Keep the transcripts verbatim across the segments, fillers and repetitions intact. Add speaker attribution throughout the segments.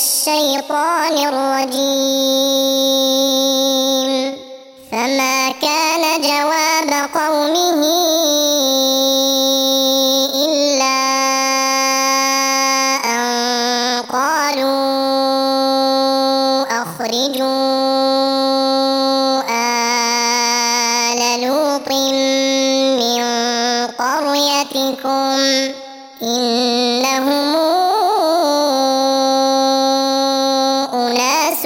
Speaker 1: الشيطان الرجيم فما كان جواب قومه إلا أن قالوا أخرجوا آل لوط من قريتكم إنهم أناس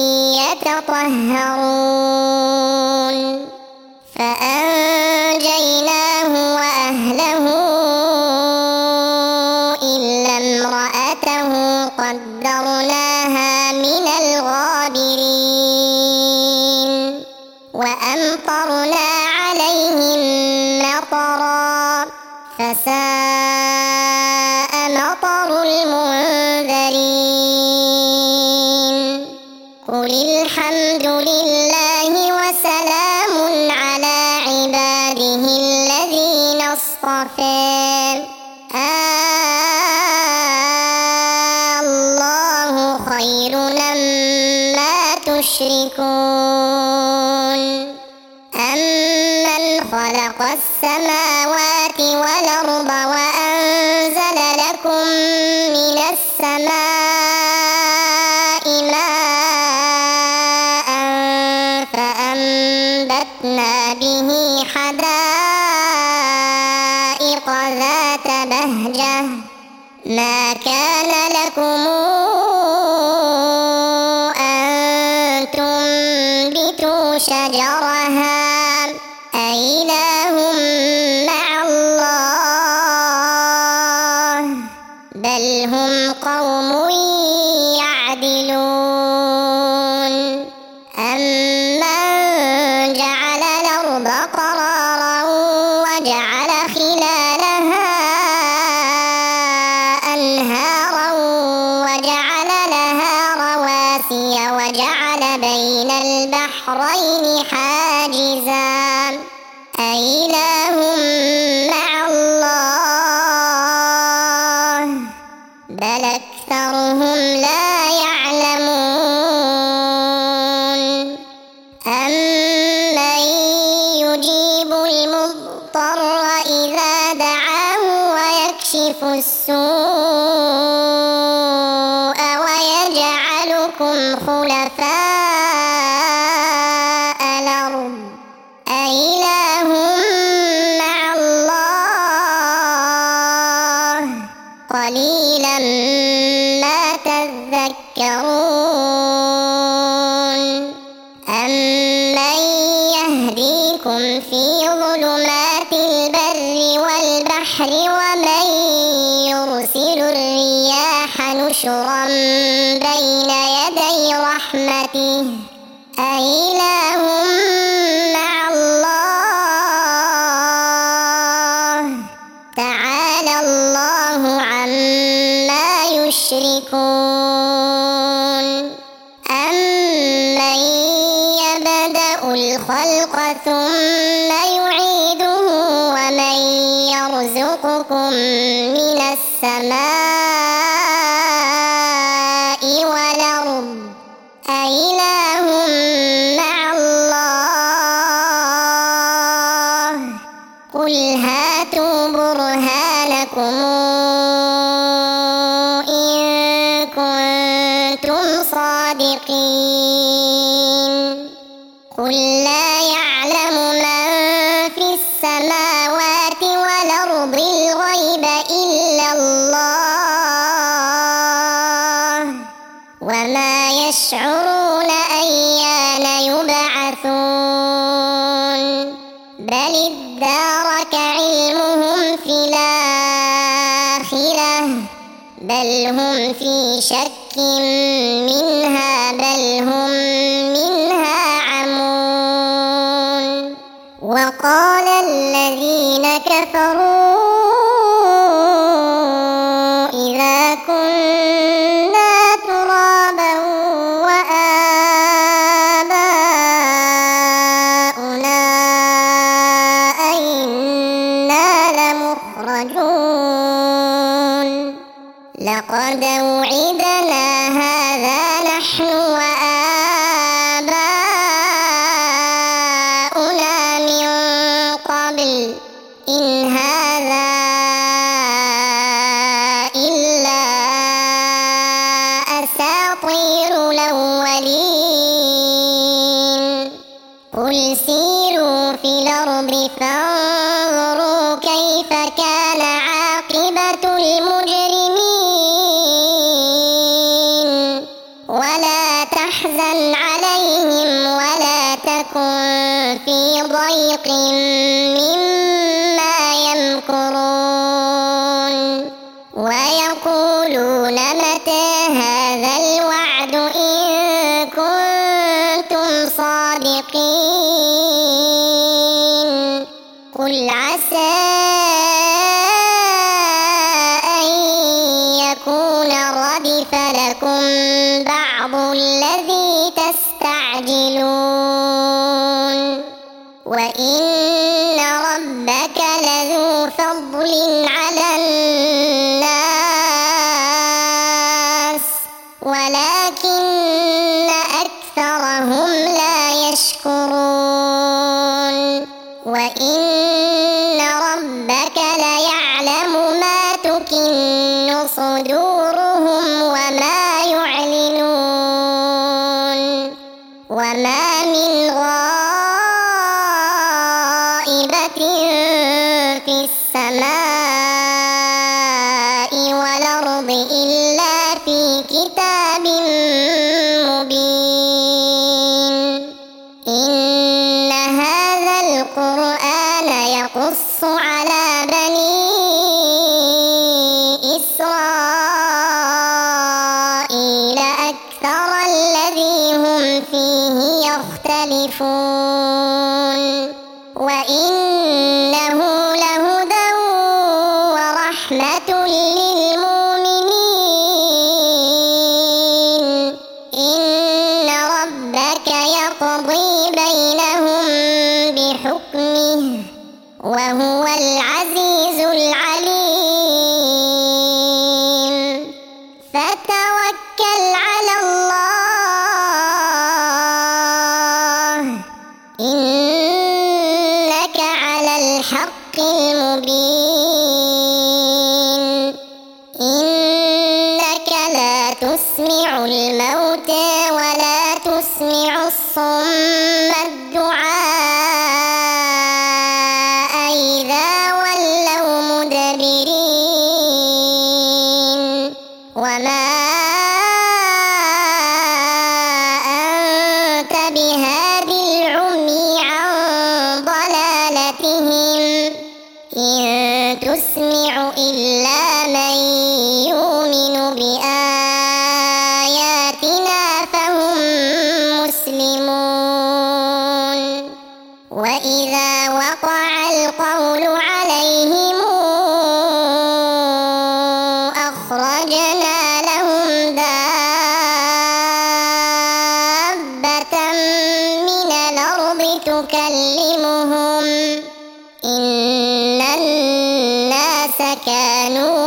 Speaker 1: يتطهرون فأنجيناه وأهله إلا امرأته قدرناها من الغابرين وأمطرنا عليهم مطرا فساء مطر المنذرين قل الحمد لله وسلام على عباده الذين اصطفى الله خير أما تشركون أمن خلق السماوات والأرض وأنزل لكم من السماء ماء فأنبتنا به حدائق ذات بهجة ما كان لكم أن تنبتوا شجرها أإله مع الله بل هم قوم يعدلون أمن جعل الأرض قرارا وجعل خلالها أنهارا وجعل لها رواسي وجعل بين البحرين حاجزا أإله مع الله بل أكثرهم لا يعلمون أمن يجيب المضطر إذا دعاه ويكشف السوء ويجعلكم خلفاء الأرض أإله مع الله قليلا ما تذكرون أمن يهديكم في ظلمات البر والبحر ومن يرسل الرياح نشرا بين يدي رحمته أإله مع الله تعالى الله عما يشركون أمن يبدأ الخلق ثم يعيده ومن يرزقكم من السماء والأرض أإله مع الله قل هاتوا برهانكم إن كنتم صادقين قل لا يعلم من في السماوات والأرض الغيب إلا الله وما يشعرون أيان يبعثون بل ادارك علمهم في الآخرة بل هم في شك منها بل هم منها عمون وقال الذين كفروا إذا كنا ترابا وآباؤنا أئنا لمخرجون لقد وعدنا هذا هذا نحن وآباؤنا من قبل إن هذا إلا أساطير الأولين قل سيروا في الأرض فانظروا كيف كان عاقبة المجرمين ولا تحزن عليهم ولا تكن في ضيق مما يمكرون ويقولون متى هذا الوعد إن كنتم صادقين قل عسى أن يكون ردف لكم بعض الذي تستعجلون وإن ربك لذو فضل على الناس ولكن أكثرهم لا يشكرون وإن ربك ليعلم ما تكن صدورهم وما يعلنون وما من غائبة في السماء والأرض إلا في كتاب مبين إن هذا القرآن يقص على بني إسرائيل أكثر الذي هم فيه يختلفون وإنه لهدى ورحمة للمؤمنين إن ربك يقضي بينهم بحكمه وهو العزيز العليم فتوكل على الله إنك على الحق المبين إنك لا تسمع الموتى ولا تسمع الصم الدعاء إذا ولوا مدبرين وما أنت بهاد العمي عن ضلالتهم إن تسمع إلا من يؤمن بآياتنا فهم مسلمون وإذا وقع القول عليهم أخرجنا لهم دابة من الأرض تكلمهم إن الناس كانوا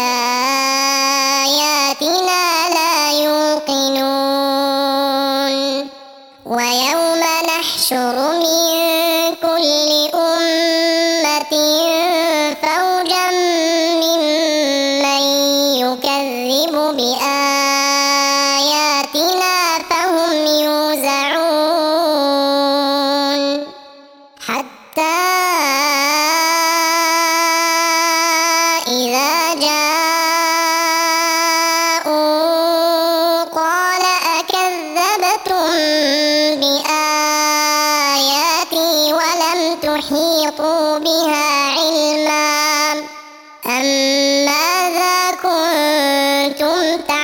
Speaker 1: بآياتنا لا يوقنون ويوم نحشر من كل أمة فوجا ممن يكذب بآياتنا فهم يوزعون حتى إذا جاءوا قال أكذبتم بآياتي ولم تحيطوا بها علما أم ماذا كنتم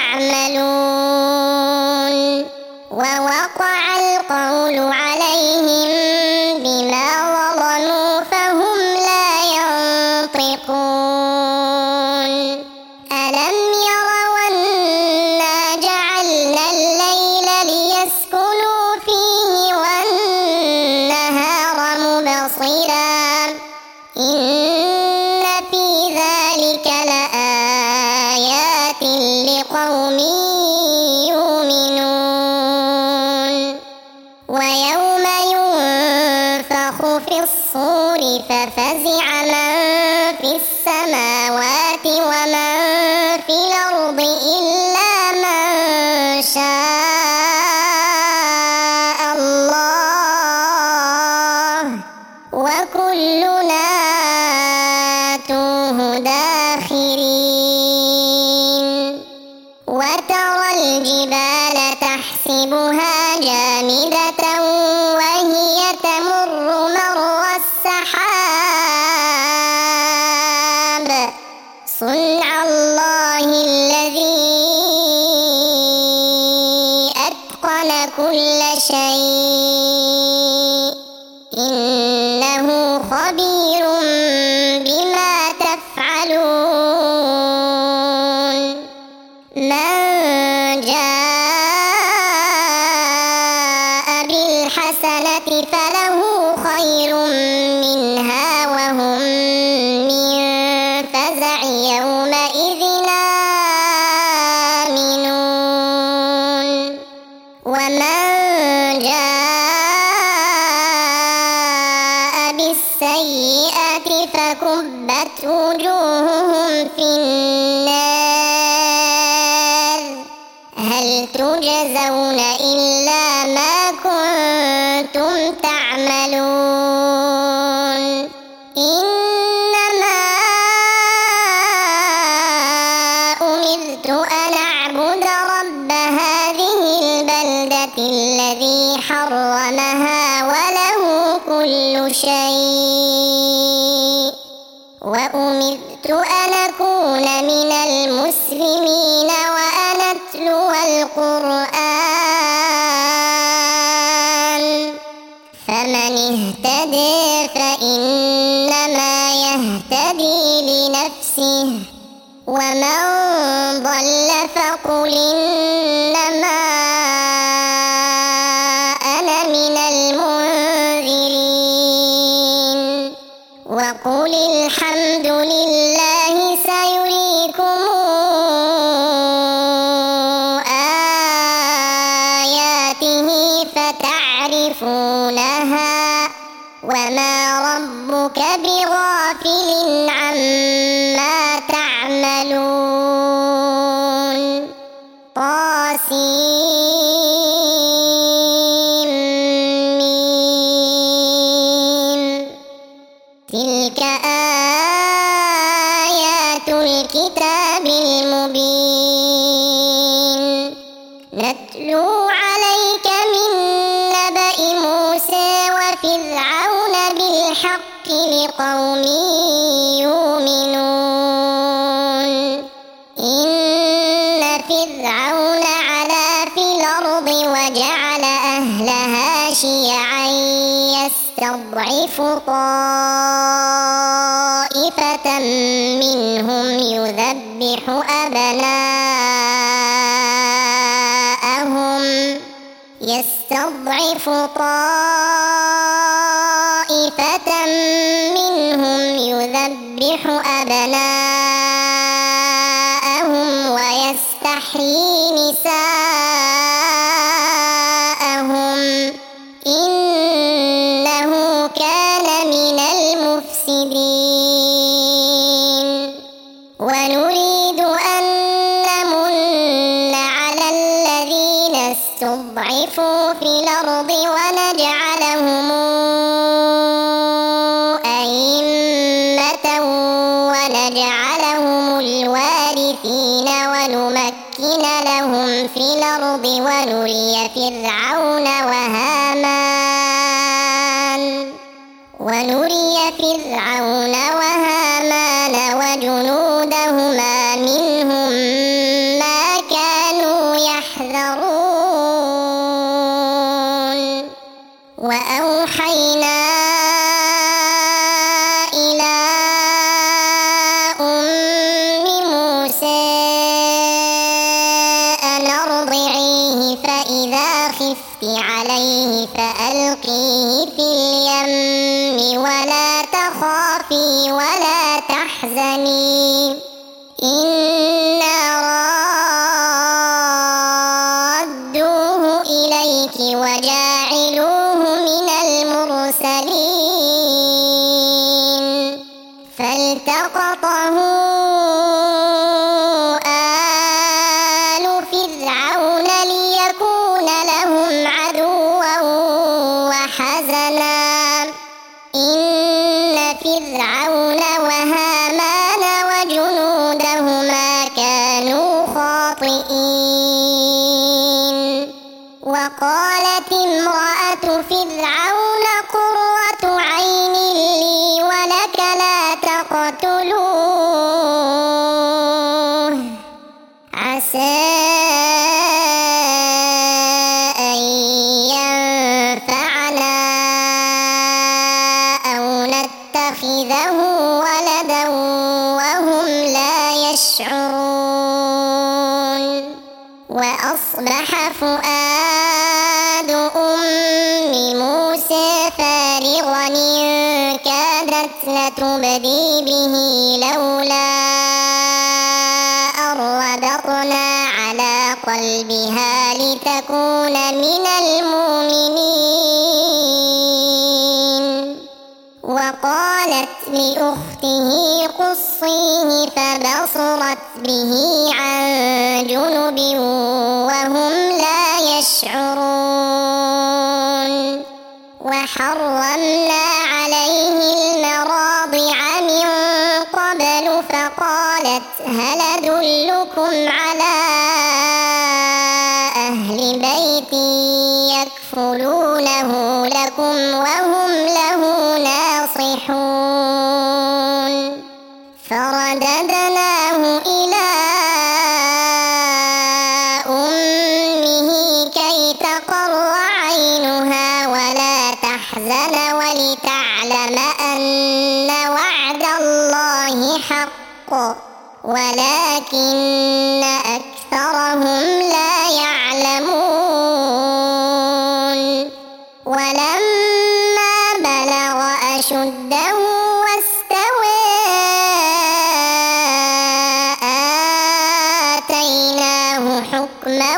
Speaker 1: تعملون ووقع القول عليهم بما ظلموا فهم لا ينطقون ألم يروا أنا جعلنا الليل ليسكنوا فيه والنهار مبصرا إن في ذلك لآيات لقوم يؤمنون تجزون إلا ما كنتم تعملون إنما أمرت أن أعبد رب هذه البلدة الذي حرمها وله كل شيء وأمرت أن أكون من المسلمين وأن أتلو القرآن فمن اهتدي فإنما يهتدي لنفسه ومن ضل فقل إنما أنا من المنذرين وقل الحمد لله سيريكم آياته فتعرفونها وما ربك بغافل عما تعملون طاسيم تلك آيات الكتاب المبين نتلو عليك من نبأ موسى وفرعون بالحق لقوم يؤمنون إن فرعون علا في الأرض وجعل أهلها شيعا يستضعف طائفة منهم يذبح أبناءهم يستضعف طائفة منهم يذبح أبناءهم ويستحيي نساءهم إنه كان من المفسدين ونريد أن نمن على الذين استضعفوا في الأرض ونجعلهم أئمة ونجعلهم الوارثين ونمكن لهم في الأرض ونري فرعون وهامان ونري فرعون وهامان وجنودهما منهم ما كانوا يحذرون وأوحينا إلى أم موسى أن أرضعيه فإذا خفت عليه فألقيه في اليم ولا تخافي ولا تحزني إنا رادوه إليك وجاعلوه من المرسلين فالتقطه آل فرعون ليكون لهم عدوا وحزنا إن فرعون وهامان وجنودهما كانوا خاطئين وقالت امرأة فرعون قرة عين لي ولك لا تقتلوه عسى أن ينفعنا أو نتخذه ولدا وهم لا يشعرون وأصبح فؤاد أم موسى فارغا إن كادت لتبدي به لولا أن ربطنا على قلبها لتكون من المؤمنين وقالت لأخته قصيه فبصرت به عن جنب وهم لا أدلكم على أهل بيت يكفلونه لكم وهم له ناصحون فرددناه إلى أمه كي تقر عينها ولا تحزن ولتعلم أن وعد الله حق ولكن أكثرهم لا يعلمون ولما بلغ أشده واستوى آتيناه حكما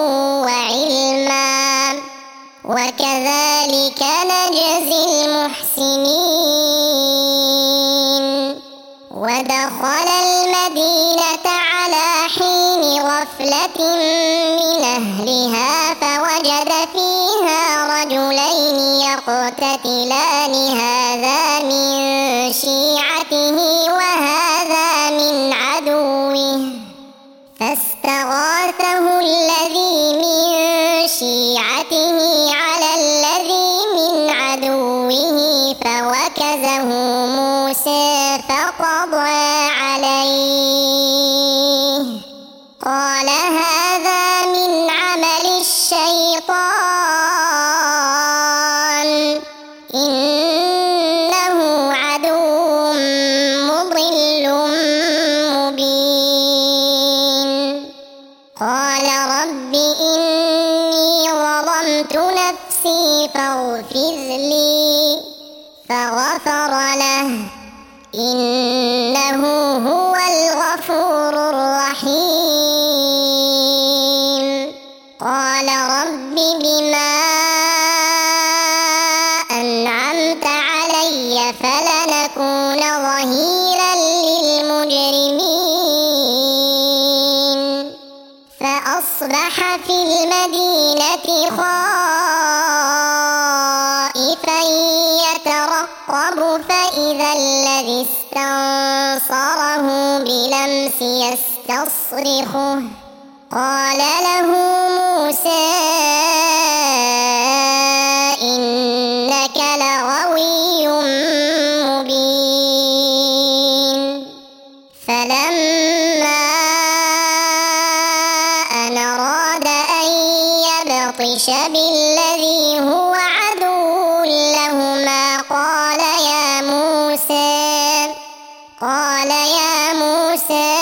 Speaker 1: وعلما وكذلك نجزي المحسنين ودخل المدينة على حين غفلة من أهلها فوجد فيها رجلين يقتتلان هذا من شيعته وهذا من عدوه فاستغاثه الذي من شيعته على الذي من عدوه فوكزه موسى فقضى عليه قال هذا من عمل الشيطان إنه عدو مضل مبين قال رب إني ظلمت نفسي فاغفر لي فغفر له إنه هو الغفور الرحيم قال رب بما أنعمت علي فلنكون ظهيرا للمجرمين فأصبح في المدينة خائفا يترقب فإذا الذي استنصره بلمس يستصرخه قال له موسى إنك لغوي مبين فلما أن أراد أن يبطش بالذي هو عدو لهما قال يا موسى قال يا موسى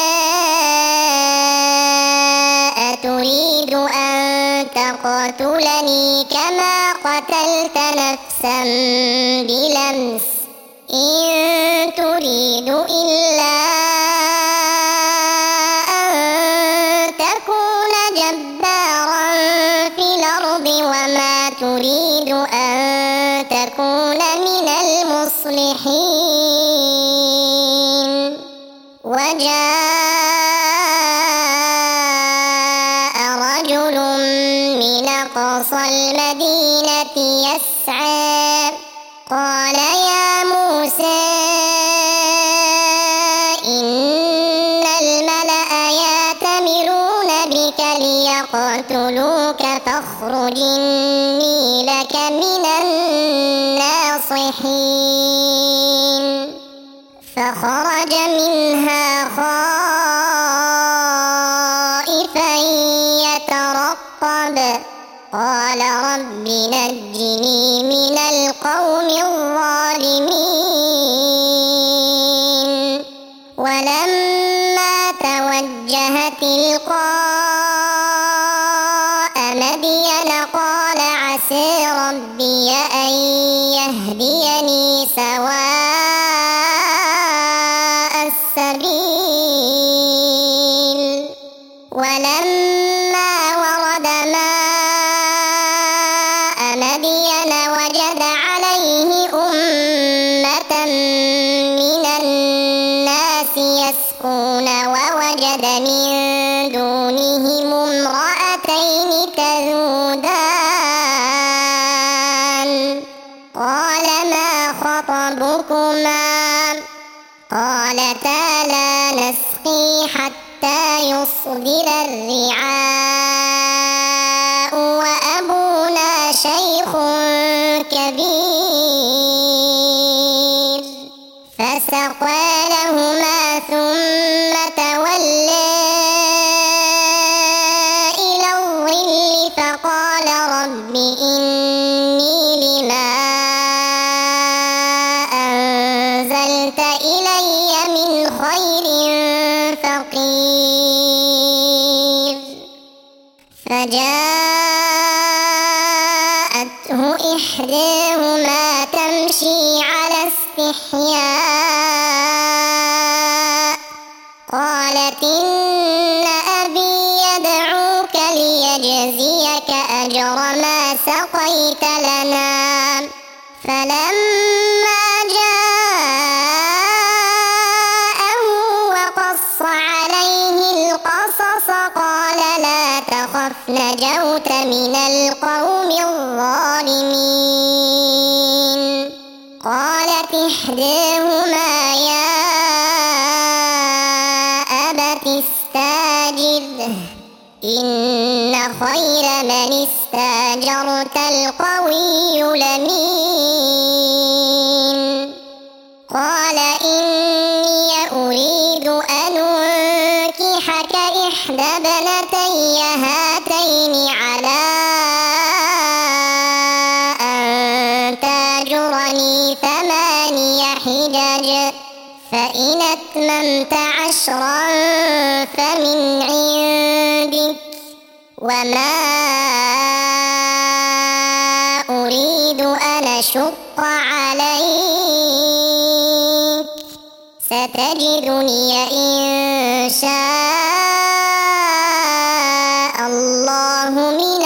Speaker 1: أتريد أن تقتلني كما قتلت نفسا بلمس إن تريد إلا أن تكون جبارا في الأرض وما تريد أن تكون من المصلحين وجاء رجل من أقصى المدينة يسعى قال يا موسى إن الملأ يأتمرون بك ليقتلوك فاخرج إني لك من الناصحين فخرج منها خائفا يترقب قال رب نجني من القوم الظالمين ولما توجه تلقاء مدين قال عسى ربي أن يهديني سواء السبيل ولما ورد ماء مدين وجد عليه أمة من الناس يسقون ووجد من دونهم امرأتين تذودان قال ما خطبكما قالتا لا نسقي حتى يصدر الرعاء وأبونا شيخ كبير فسقى لهما ثم تولى إلى الظل فقال رب إني لما أنزلت إلي من خير فقير فجاءته إحداهما تمشي على استحياء قالت إن أبي يدعوك ليجزيك أجر ما سقيت لنا فلما جاءه وقص عليه القصص قال لا تخف نجوت من القوم الظالمين قالت إحداهما يا أبت استاجره إن خير من استاجرت القوي الأمين قال إني أريد أن أنكحك إحدى ابنتي هاتين على أن تأجرني ثماني حجج فإن أتممت عشرا فمن عندك وما أريد أن أشق عليك ستجدني إن شاء الله من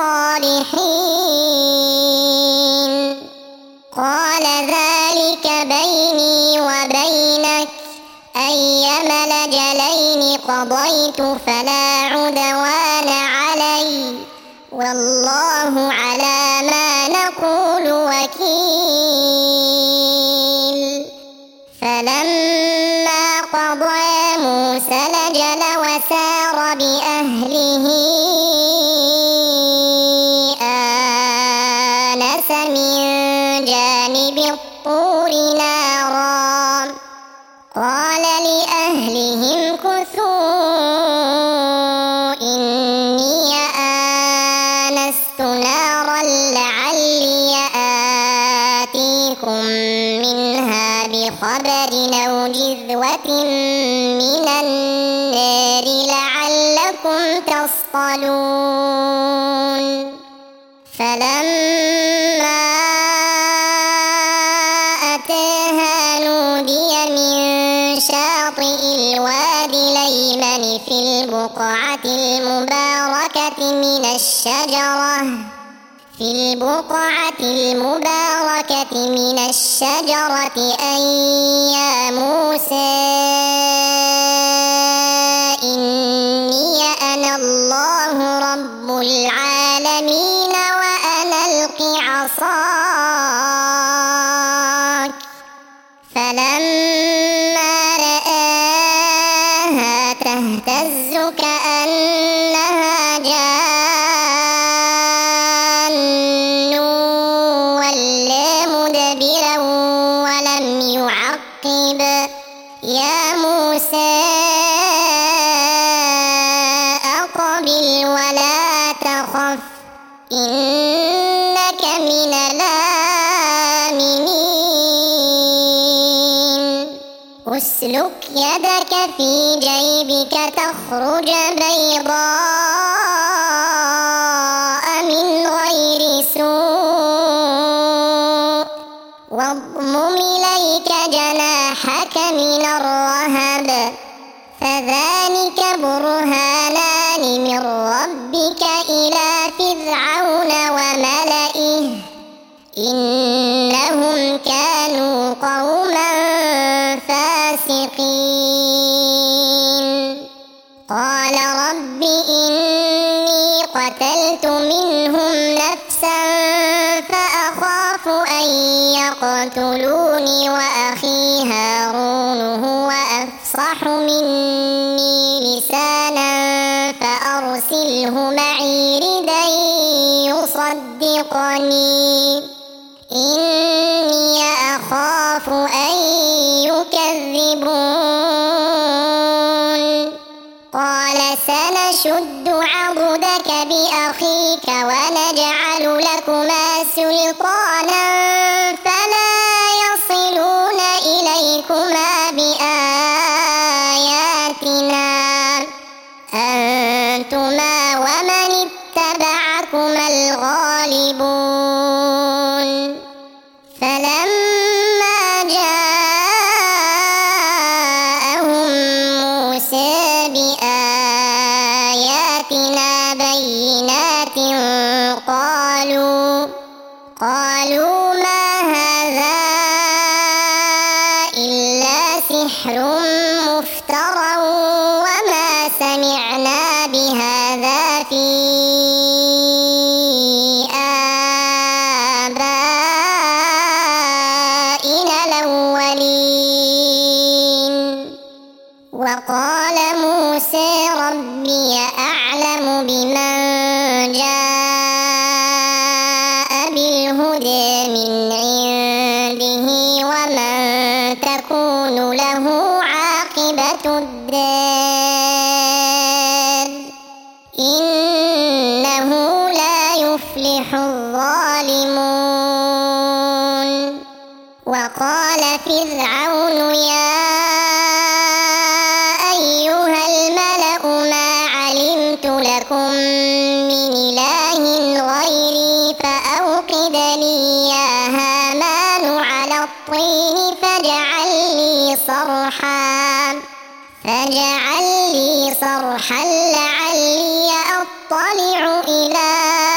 Speaker 1: الصالحين قال ذلك بيني وبينك أيما الأجلين قضيت فلا عدوان علي والله على ما نقول وكيل فلما قضى موسى الأجل وسار بأهله آنس من جانب الطور نارا قال لأهلهم كثوا إني آنست نارا لعلي آتيكم منها بخبر أو جذوة من النار لعلكم تصطلون فلما أتاها نودي من شاطئ الوادي الأيمن في البقعة المباركة من الشجرة في البقعة المباركة من الشجرة أن يا موسى إني أنا الله رب العالمين وأنا ألق عصاك فلما رآها تهتز كأنها جان ولا مدبرا ولم يعقب يا موسى أقبل ولا تخف إنك من الآمنين اسلك يدك في جيبك تخرج بيضاء من غير سوء واضمم إليك جناحك من الرهب فذلك برهانان من ربك إلى فرعون وملئه إنهم كانوا قوما فاسقين قال رب إني قتلت منهم نفسا فأخاف أن يقتلوني وأخي هارون هو أفصح مني لسانا سلطانا فأرسله معي ردا يصدقني إني أخاف أن يكذبون قال سنشد عضدك بأخيك ونجعل لكما سلطانا فلا يصلون إليكما بآياتنا أنتما ومن اتبعكما الغالبون فلما جاءهم موسى بآياتنا بينات قالوا قالوا ما هذا إلا سحر مفترى وما سمعنا بهذا في آبائنا الأولين وقال موسى ربي أعلم بمن جاء بالهدى من عنده ومن تكون له عاقبة الدار إنه لا يفلح الظالمون وقال فرعون يا أيها الملأ ما علمت لكم من إله غيري فأوقد لي يا هامان على الطين فاجعل لي صرحا فاجعل لي صرحا لعلي أطلع إلى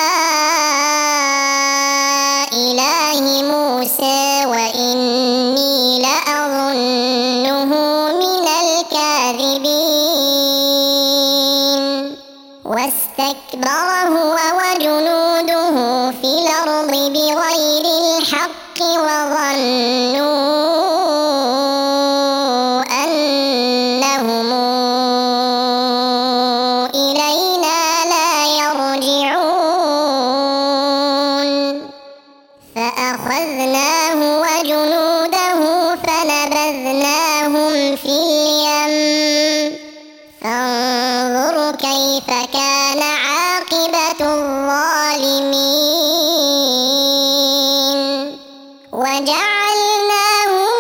Speaker 1: إله موسى وإني لأظنه من الكاذبين واستكبر هو وجنوده في الأرض بغير الحق وظنوا أنهم إلينا لا يرجعون فأخذناه وجنوده فنبذناهم في اليم فانظر كيف كان عاقبة الظالمين وجعلناهم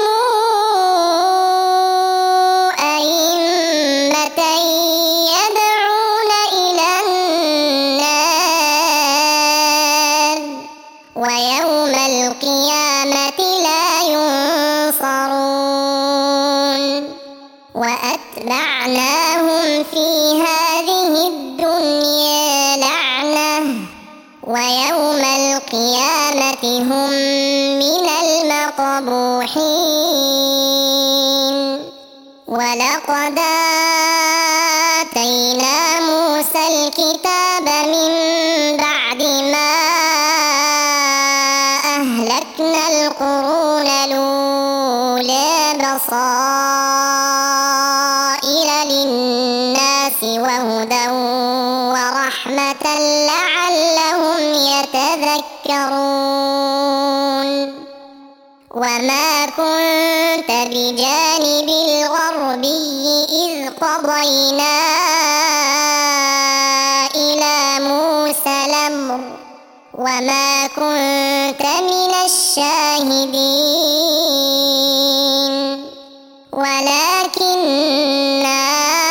Speaker 1: أئمة يدعون إلى النار ويوم القيامة لا ينصرون وأتبعناهم في هذه الدنيا لعنة ويوم القيامة هم من المقبوحين ولقد آتينا موسى الكتاب من بعد ما أهلكنا القرون الأولى بصائر للناس وهدى ورحمة لعلهم يتذكرون وما كنت بجانب الغربي إذ قضينا إلى موسى الأمر وما كنت من الشاهدين ولكننا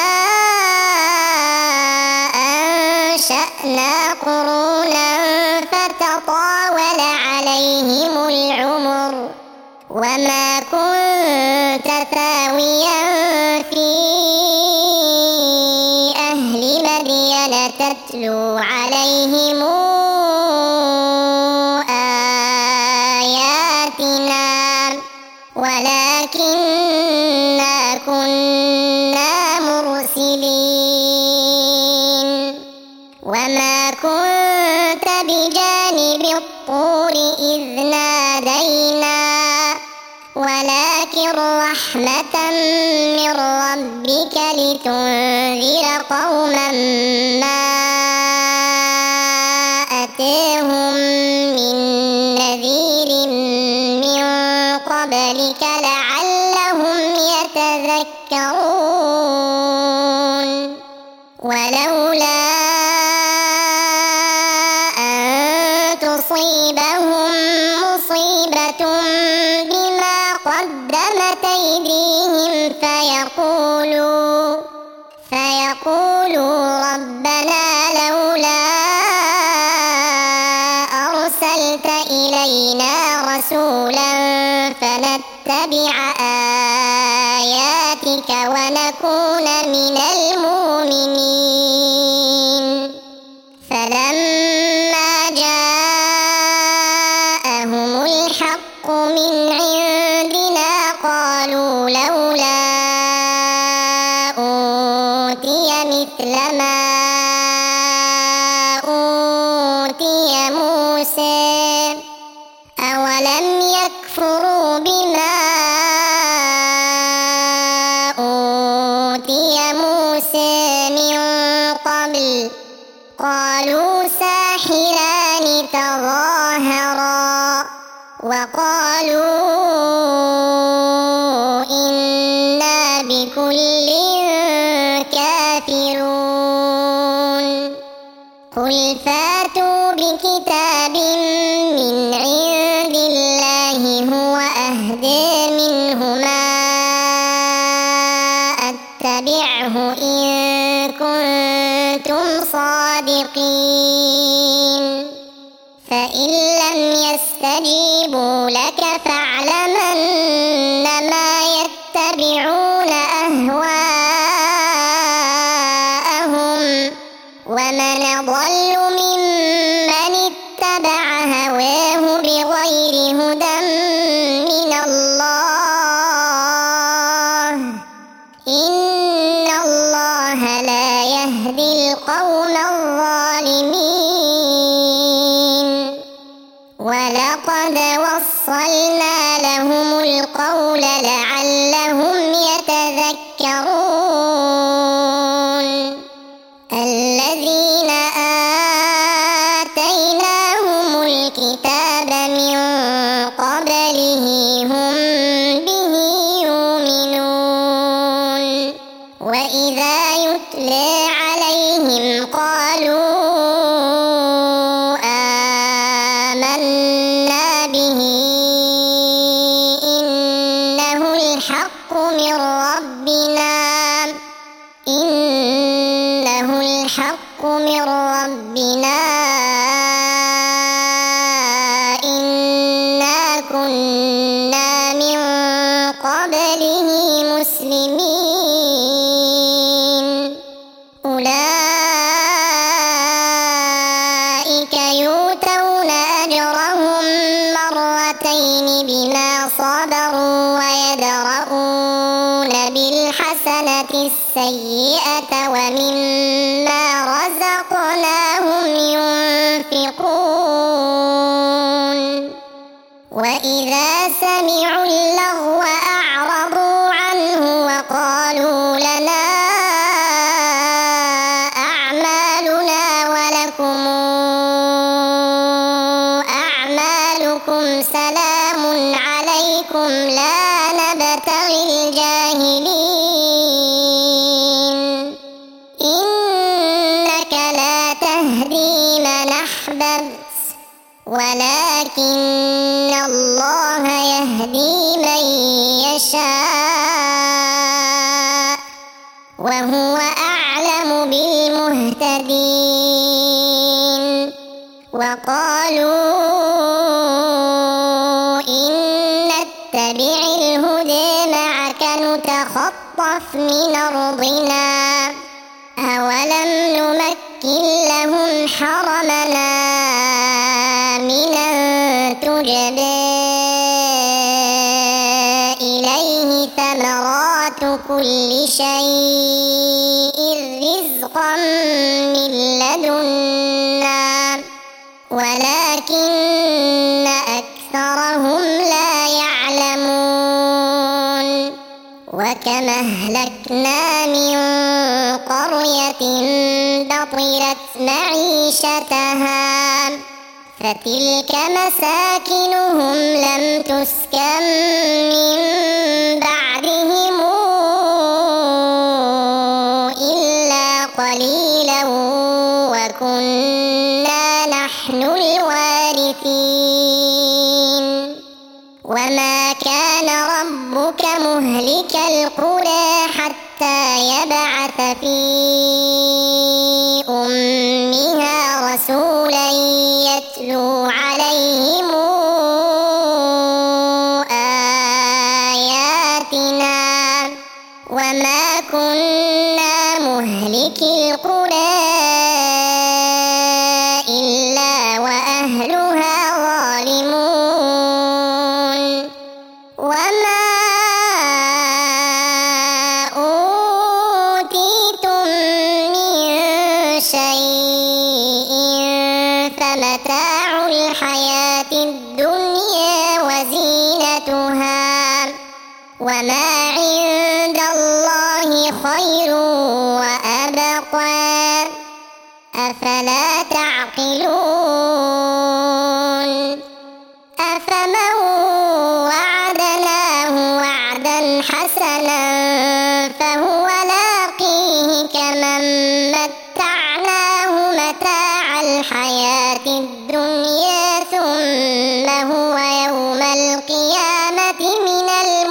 Speaker 1: أنشأنا قرونا فتطاول عليهم العمر وما كنت ثاويا في أهل مدين تتلو عليهم آياتنا ولكننا كنا مرسلين وما كنت بجانب الطور إذ نادينا ولكن رحمة من ربك لتنذر لتنذر قوما ما أتاهم من نذير من قبلك لعلهم يتذكرون ولولا أن تصيبهم مصيبة بما قدمت أيديهم فيقولوا فيقولوا ربنا لولا أرسلت إلينا رسولا فنتبع آياتك ونكون من المؤمنين فلما جاءهم الحق من عندنا قالوا لولا أوتي مثل ما أوتي موسى أولم يكفروا بما أوتي موسى من قبل قالوا ساحران تظاهرا وقالوا إنا بكل كافرون قل فاتوا بكتاب من عند الله هو أهدى منهما أتبعه إن كنتم صادقين فإن لم يستجيبوا لك فاعلم أنما يتبعون أهواءهم ومن أضل ممن اتبع هواه بغير هدى من الله إن الله لا يهدي القوم الظالمين ولقد وصلنا لهم القول لعلهم يتذكرون الذين آتيناهم الكتاب من قبله هم به يؤمنون وإذا يتلى عليهم قالوا آمنا به إنه الحق من ربنا إنه الحق من ربنا إنا كنا من قبله مسلمين أولئك يؤتون أجرهم مرتين بما صبروا ويدرؤون بالحسنة السيئة ومما رزقناهم ينفقون وإذا سمعوا اللغو أعرضوا عنه وقالوا لنا أعمالنا ولكم أعمالكم سلام عليكم لا نبتغي الجاهلين إنك لا تهدي من أحببت ولكن الله يهدي من يشاء وهو أعلم بالمهتدين وقالوا إن نتبع الهدى معك نتخطف من أرضنا أولم نمكن لهم حرمنا آمنا تجبى إليه ثمرات كل شيء رزقا من لدنا ولكن أكثرهم لا يعلمون وكم أهلكنا من قرن بطرت معيشتها فتلك مساكنهم لم تسكن من بعدهم إلا قليلا وكنا نحن الوارثين وما كان ربك مهلك القرى حتى يبعث في أمها رسولا يتلو عليهم آياتنا وما كنا مهلك القرى إلا وأهلها ظالمون وما أوتيتم من شيء فمتاع الحياة الدنيا وزينتها وما عند الله خير وأبقى أفلا تعقلون أفمن وعدناه وعدا حسنا فهو لاقيه كمن متعناه متاع الحياة الدنيا ثم هو يوم القيامة من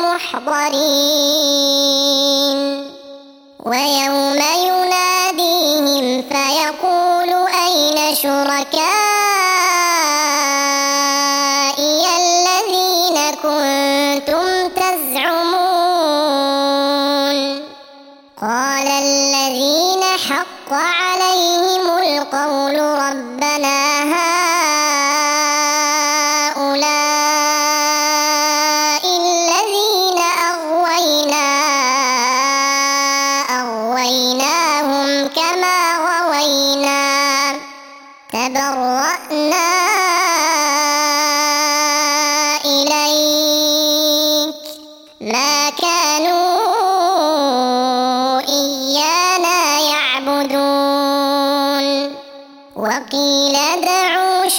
Speaker 1: المحضرين ويوم يناديهم فيقول أين شركائي الذين كنتم تزعمون قال الذين حق عليهم القول ربنا هؤلاء الذين أغوينا أغويناهم كما غوينا تبرأنا إليك ما كانوا إيانا يعبدون وقيل ادعوا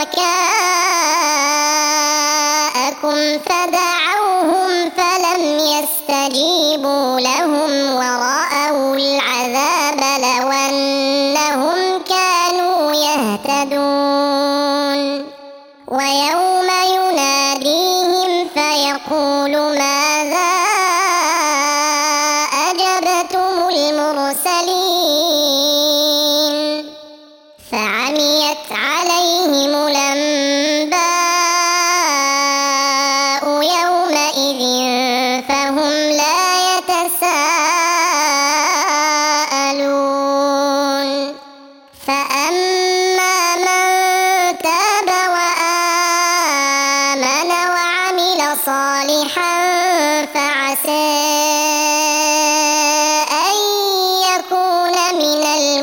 Speaker 1: شركاءكم فدعوهم فلم يستجيبوا لهم ورأوا العذاب لو أنهم كانوا يهتدون ويوم يناديهم فيقول ماذا أجبتم المرسلين فعميت عليهم الأنباء يومئذ فهم لا يتساءلون فأما من تاب وآمن وعمل صالحا فعسى أن يكون من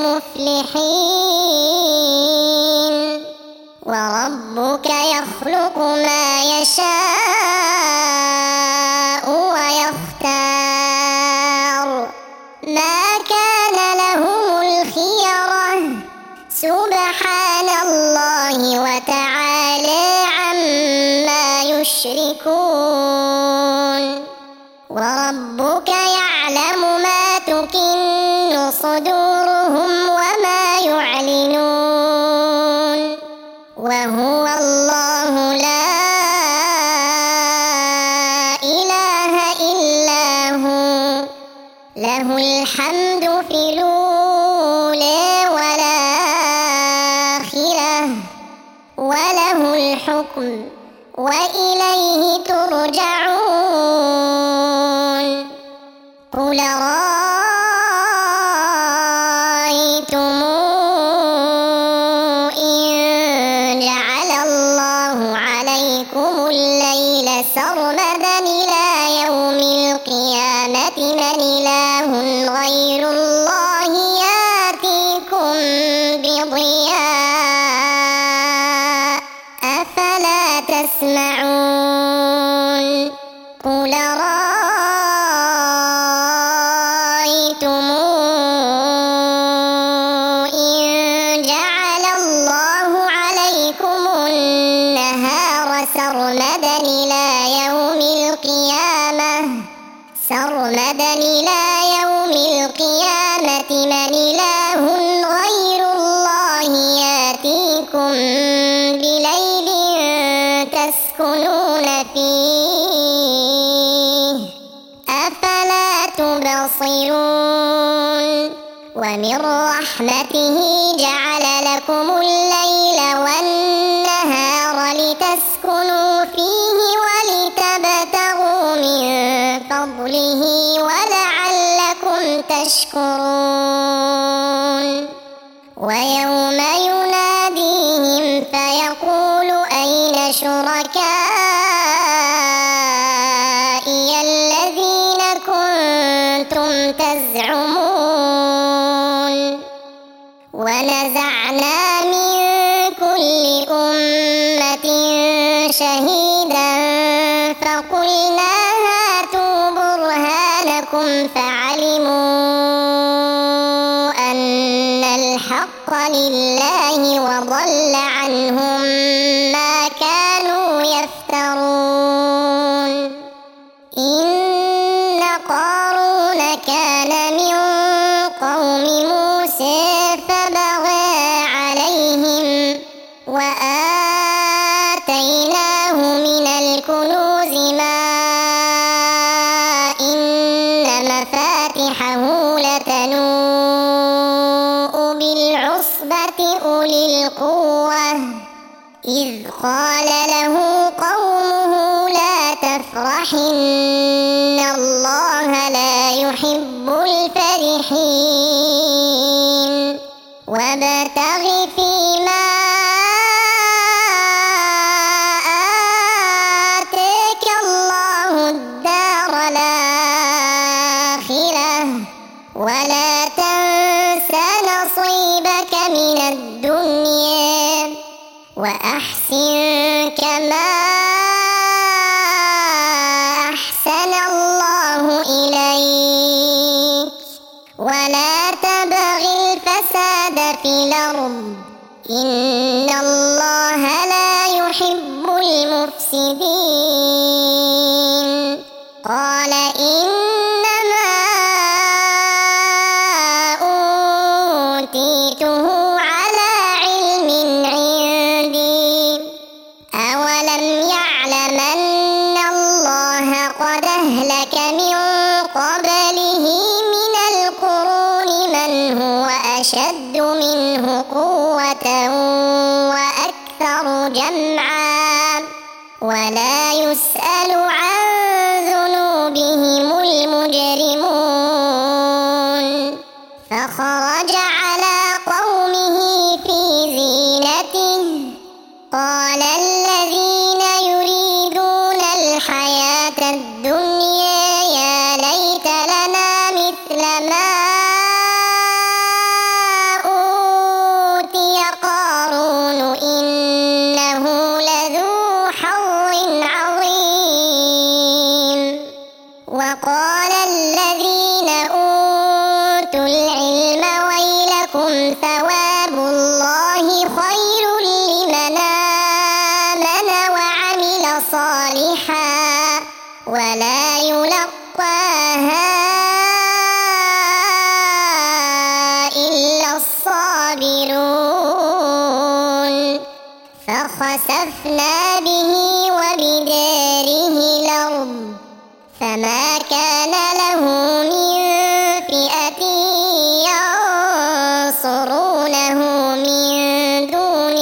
Speaker 1: المفلحين وربك يخلق ما يشاء ويختار ما كان لهم الخيرة سبحان الله وتعالى عما يشركون وربك يعلم ما تكن صدورهم وما يعلنون وهو الله لا إله إلا هو له الحمد في الأولى والآخرة وله الحكم وإليه ترجعون قل رأيتم إن جعل الله عليكم الليل سرمدا إلى يوم القيامة من إله غير الله يأتيكم بضياء أفلا تسمعون قل رأيتم تسكنون فيه أفلا تبصرون ومن رحمته جعل لكم الليل والنهار لتسكنوا فيه ولتبتغوا من فضله ولعلكم تشكرون ويوم يناديهم فيقول أين شركائي الذين كنتم تزعمون ونزعنا من كل أمة شهيدا فقلنا هاتوا برهانكم فعلموا أن الحق لله وضل عنهم ما كانوا يفترون إن قارون كان من قوم موسى فبغى عليهم وآتيناه من الكنوز ما إن مفاتحه لتنوء بالعصبة أولي القوة إذ قال له قومه لا تفرح إن الله لا يحب الفرحين وابتغ فيما آتاك الله الدار الآخرة ولا تنس نصيبك من الدنيا وأحسن كما أحسن الله إليك ولا تبغ الفساد في الأرض إن الله لا يحب المفسدين قال إنما أوتيته على علم عندي أولم يعلم أن الله قد أهلك من قبله من القرون من هو أشد منه قوة وأكثر جمعا ولا يسأل عن ذنوبهم المجرمون فخرج على قومه في زينته قال الذين يريدون الحياة الدنيا يا ليت لنا مثل ما أوتي قارون إنه لذو حظ عظيم وقال الذين أوتوا العلم ويلكم ثواب الله خير لمن آمن وعمل صالحا ولا يلقاها إلا الصابرون فخسفنا به وبداره الأرض فما كان له من فئة ينصرونه من دون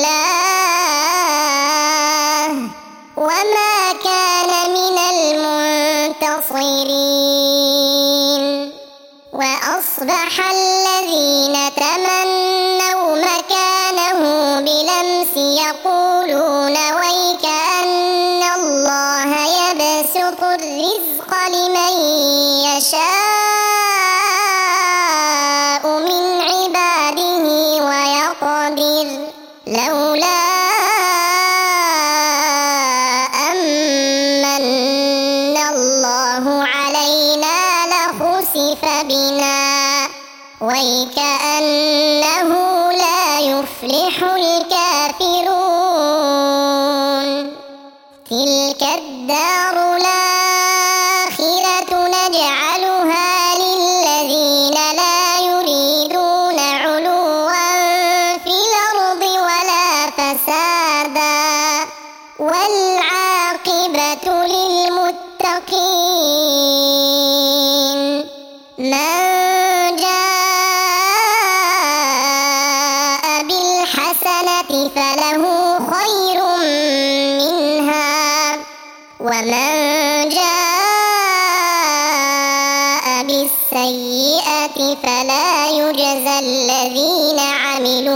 Speaker 1: الله وما كان من المنتصرين وأصبح الذين تمنوا مكانه بالأمس يقولون ويك أن الله يبسط الرزق لمن يشاء من عباده ويقدر لولا أمن الله علينا لخسف بنا ويكأنه لا يفلح الكافرون تلك الدار الآخرة نجعلها للذين لا يريدون علوا في الأرض ولا فسادا والعاقبة الذين عملوا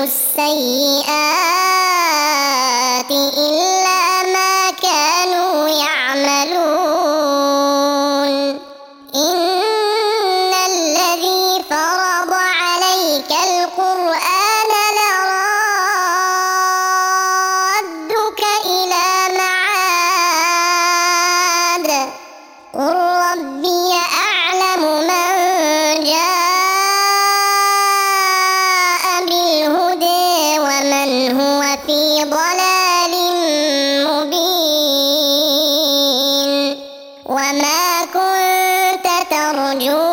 Speaker 1: السيئات إلا ما كانوا يعملون إن الذي فرض عليك القرآن لرادك إلى معاد قل ربي أعلم من جاء بالهدى ومن هو في ضلال مبين وما كنت ترجو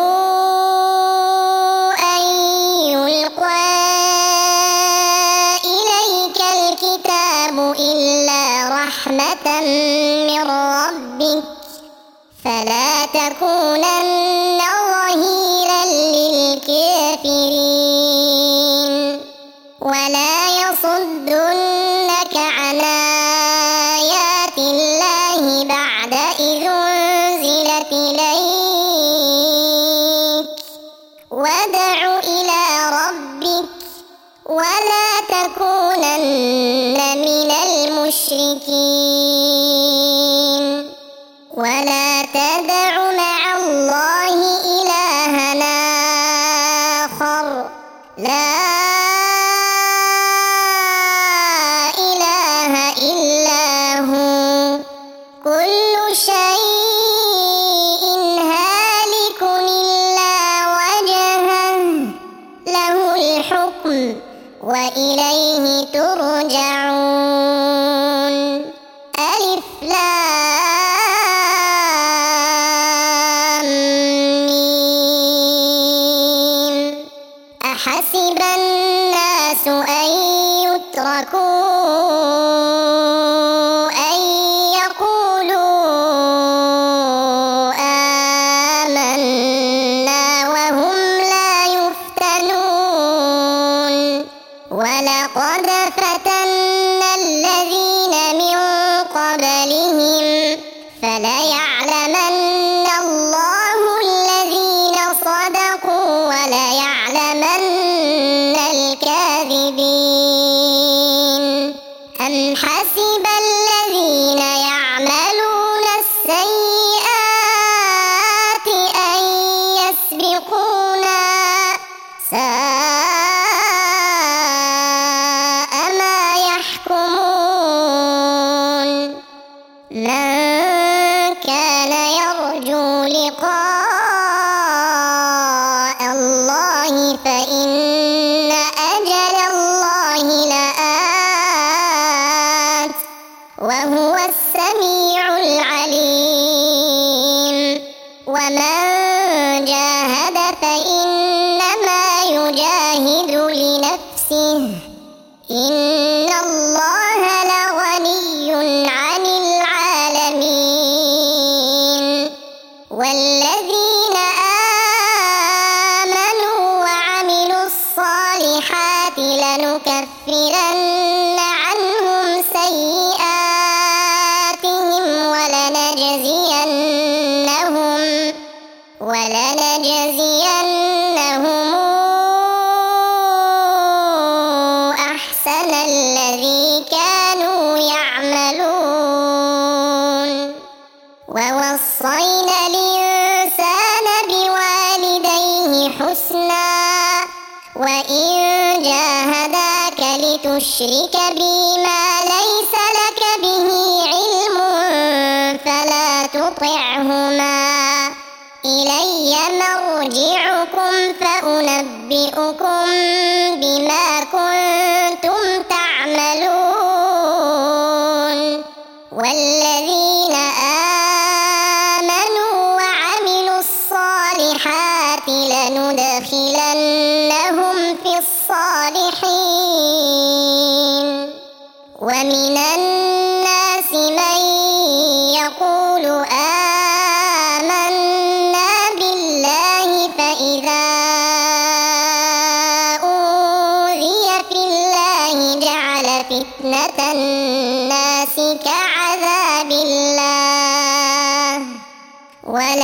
Speaker 1: أن يلقى إليك الكتاب إلا رحمة من ربك فلا تكونن ظهيرا للكافرين ولا يصدنك عن آيات الله بعد إذ أنزلت إليك وادع إلى ربك ولا تكونن من المشركين ولا تدع مع الله إلهًا آخر لا إله إلا هو كل شيء هالك إلا وجهه له الحكم وإليه ترجعون ألف لام ميم أحسب الناس أن يتركوا أن يقولوا آمنا وهم لا يفتنون ولقد فتنا الذين من قبلهم فليعلمن الله الذين صدقوا وليعلمن الكاذبين أم حسب الذين يعملون السيئات أن يسبقونا ساء ما يحكمون من كان يرجو لقاء الله فإن أجل الله لآت وهو السميع العليم ومن جاهد فإنما يجاهد لنفسه إن الله لغني عن العالمين والذين آمنوا وعملوا الصالحات لنكفرن عنهم سيئاتهم ولنجزينهم ولنجزينهم أحسن الذي كانوا يعملون ووصينا الإنسان بوالديه حسنا وإن جاهداك لتشرك بي ما ليس لك به علم فلا تطعهما إلي مرجعكم فأنبئكم بما كنتم تعملون والذين آمنوا وعملوا الصالحات لندخلنهم في الصالحين ومن الناس من يقول آمنا بالله فإذا أوذي في الله جعل فتنة الناس كعذاب الله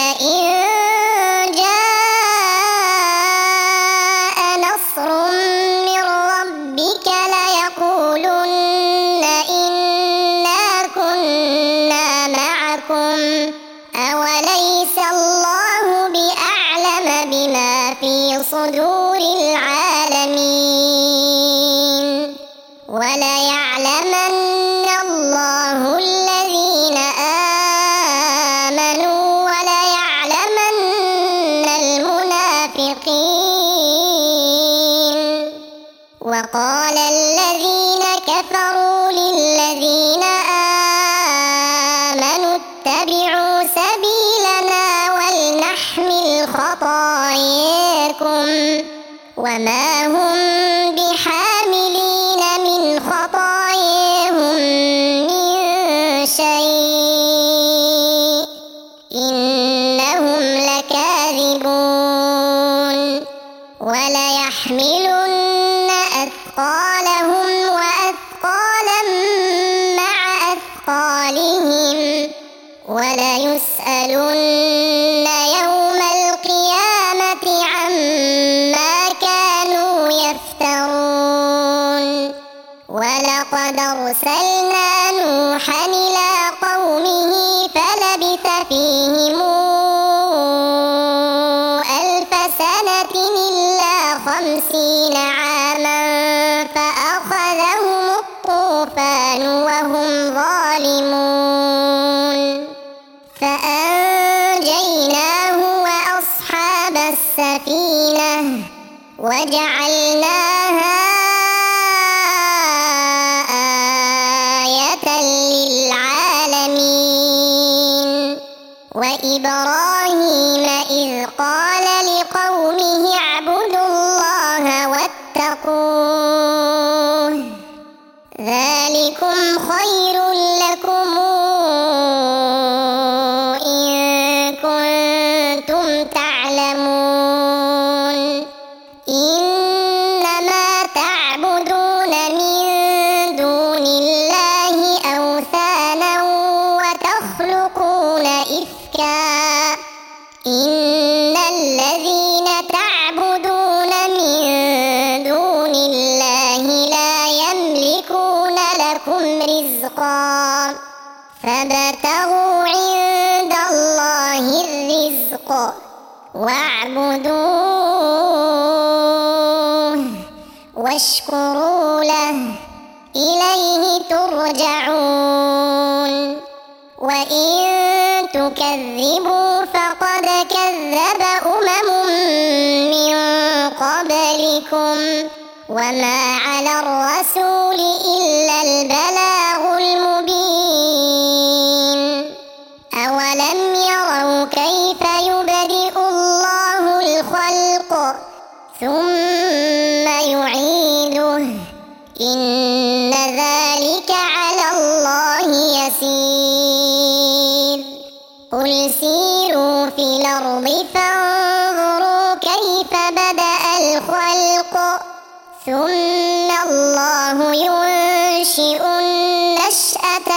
Speaker 1: ولئن جاء نصر وليعلمن الله الذين آمنوا وليعلمن المنافقين. وقال الذين كفروا للذين آمنوا اتبعوا سبيلنا ولنحمل خطاياكم وما هم بحاملين من خطاياهم من شيء إنهم لكاذبون. وليحملن أثقالهم وأثقالا مع أثقالهم وليسألن يوم القيامة عما كانوا يفترون. ولقد أرسلنا نوحا إلى قومه فلبث فيهم ألف سنة إلا خمسين عاما فأخذهم الطوفان وهم ظالمون فأنجيناه وأصحاب السفينة وجعلناها آية للعالمين. وإبراهيم إذ قال لقومه اعبدوا الله واتقوه ذلكم خير لكم إن كنتم تعلمون. إنما تعبدون من دون الله أوثانا وتخلقون إفكا إن الذين تعبدون من دون الله لا يملكون لكم رزقا فابتغوا عند الله الرزق واعبدوه واشكروا له إليه ترجعون. وإن تكذبوا فقد كذب أمم من قبلكم وما على الرسول إلا البلاغ المبين. أولم يروا كيف يبدئ الله الخلق ثم يعيده إن ذلك على الله يسير. قل سيروا في الأرض فانظروا كيف بدأ الخلق ثم الله ينشئ النشأة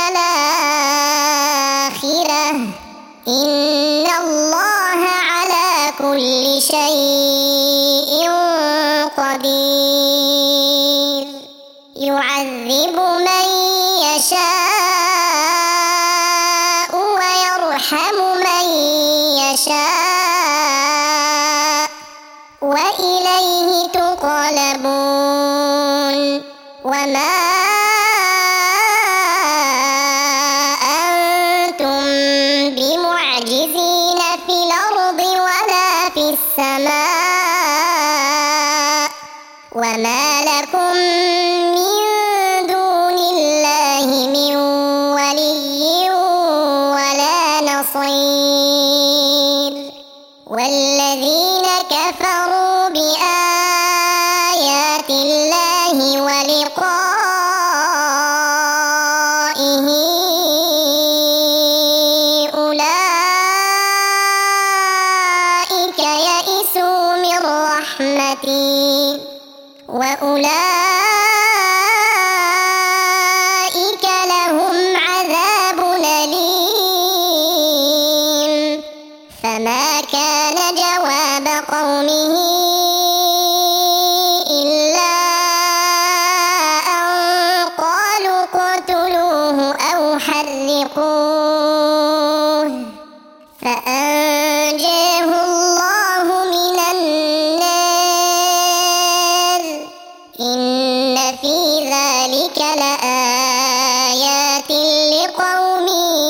Speaker 1: الآخرة إن الله على كل شيء قدير. يعذب من يشاء ويرحم من يشاء وإليه تقلبون. وما أنتم بمعجزين في الأرض ولا في السماء وما لكم من دون الله من ولي ولا نصير. والذين كفروا بآيات الله ولقائه أولئك يئسوا من رحمتي وأولئك لهم عذاب أليم. فما كان جواب قومه إلا أن قالوا اقتلوه أو حرقوه فأنجاه الله من النار إن ذلك لآيات لقوم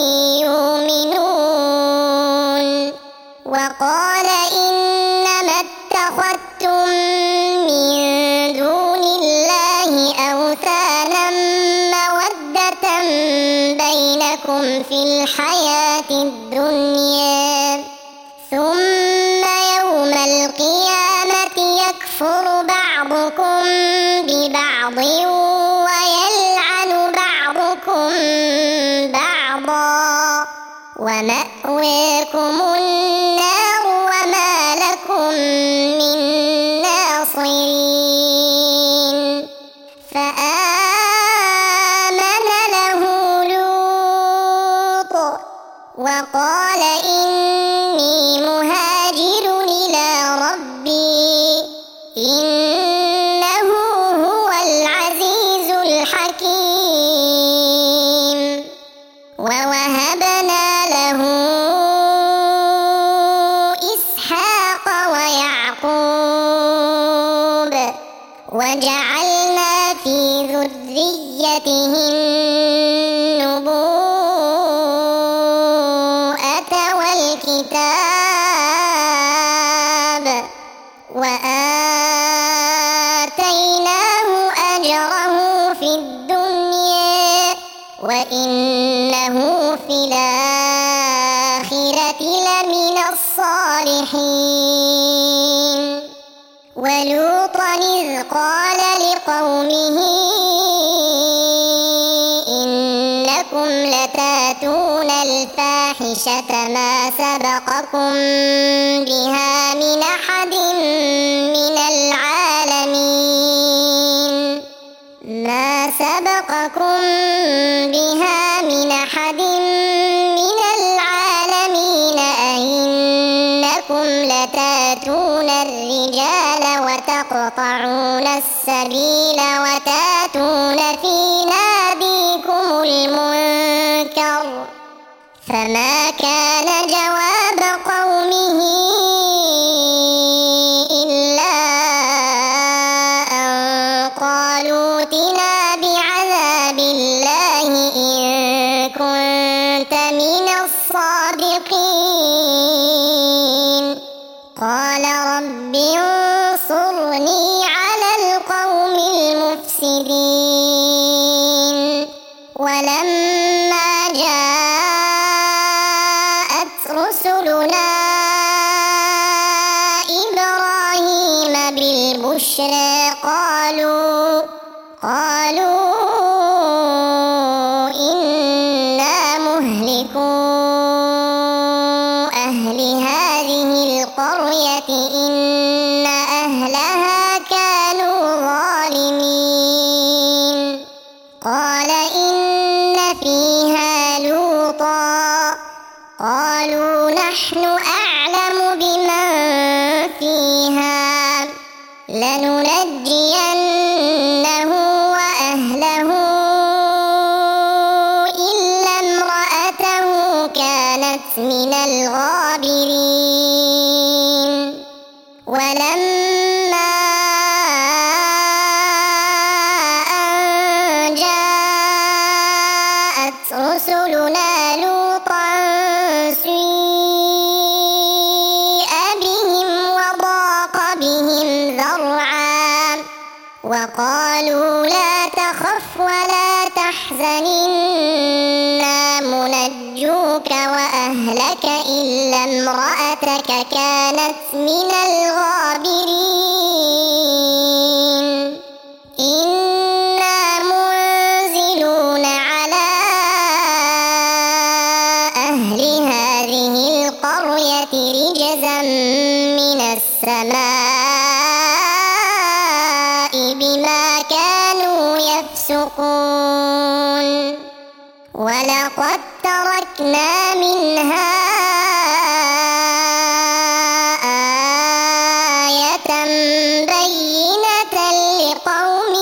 Speaker 1: يؤمنون. وقال إنما اتخذتم من دون الله أوثانا مودة بينكم في الحياة الدنيا، ثم يوم القيامة يكفر بعضكم ببعض ويلعن بعضكم بعضا ومأواكم النار وما لكم من ناصرين. فآمن له لوط وقال إني مهاجر إلى ربي إنه هو العزيز الحكيم. ووهبنا له إسحاق ويعقوب وجعلنا في ذريته النبوءة والكتاب وآتيناه أجره في الدنيا وإنه في الآخرة لمن الصالحين. ولوطا إذ قال لقومه إنكم لتاتون الفاحشة ما سبقكم بها من أحد من العالمين ما سبقكم بها من أحد من العالمين أئنكم لتاتون الرجال وتقطعون السبيل وتاتون في ناديكم المنكر. فما كان جواب قومه إلا أن قالوا ائتنا بعذاب الله إن كنت من الصادقين. قال رب انصرني على القوم المفسدين. ولما جاءت رسلنا إبراهيم بالبشرى قالوا قالوا إنا مهلكو أهل هذه القرية إن أهلها كانوا ظالمين. قال إن فيها لوطا قالوا نحن أعلم بمن فيها لننجينه وأهله إلا امرأته كانت من الغابرين. ولما أن جاءت رسلنا لوطا سيء بهم وضاق بهم ذرعا وقالوا لا تخف ولا تحزن إنا منجوك وأهلك إلا امرأتك كانت من الغابرين. إنا منزلون على أهل هذه القرية رجزا من السماء بما كانوا يفسقون. ولقد تركنا منها آية بينة لقوم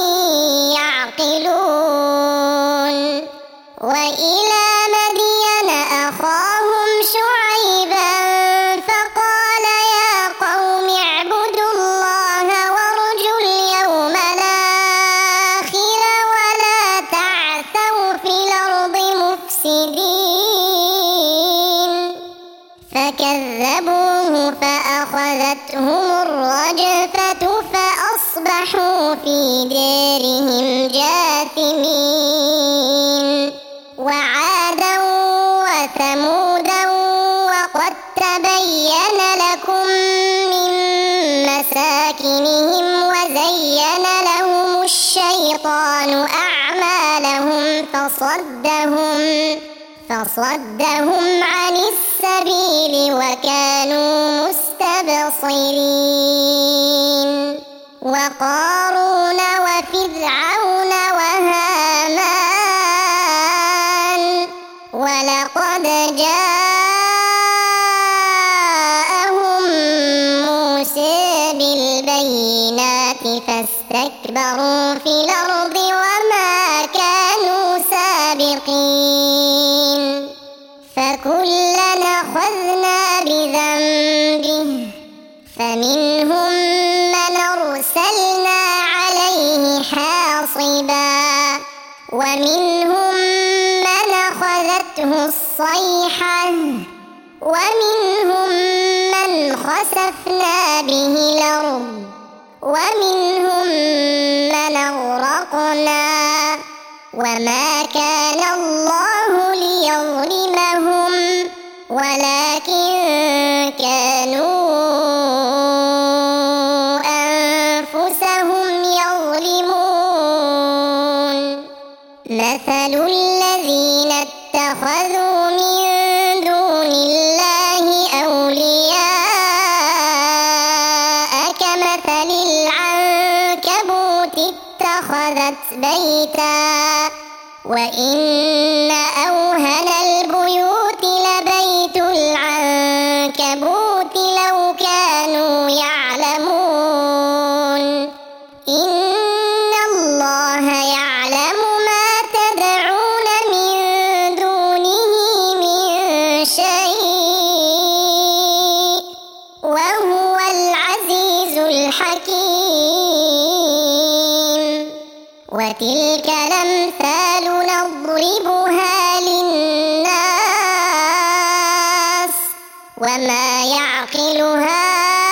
Speaker 1: يعقلون. وإلى مدين أخاهم شعيبا فقال يا قوم اعبدوا الله وارجوا اليوم الآخر الشيطان أعمالهم فصدهم فصدهم عن السبيل وكانوا مستبصرين وقارون وفرعون وهامان ولقد جاءهم موسى بالبينات فاستكبروا في الأرض وما كانوا سابقين فكلنا أخذنا بذنبه فمنهم من أرسلنا عليه حاصبا ومنهم من أخذته الصيحة ومنهم من خسفنا به الأرض ومنهم من أغرقنا وما كان الله ليظلمهم ولكن كانوا أنفسهم يظلمون مثل الذين اتخذوا من دون الله أولياء كمثل العنكبوت اتخذت بيتا وإن أوهن البيوت لبيت العنكبوت لو كانوا يعلمون إن الله يعلم ما تدعون من دونه من شيء وهو العزيز الحكيم وتلك الأمثال نضربها للناس وما يعقلها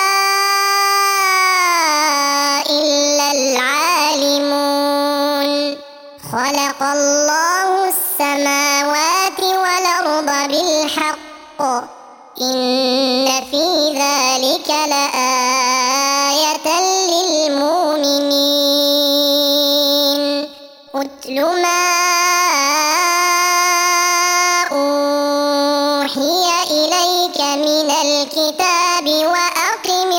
Speaker 1: إلا العالمون خلق الله السماوات والأرض بالحق إن في ذلك لآية للمؤمنين أتل ما أوحي إليك من الكتاب وأقم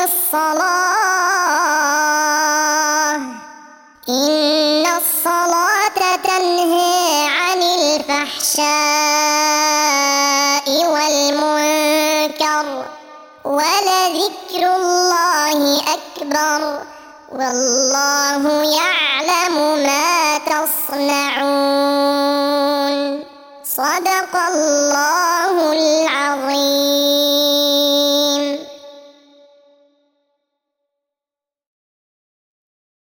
Speaker 1: الصلاة إن الصلاة تنهي عن الفحشاء والمنكر ولذكر الله أكبر والله يعلم ما تصنعون.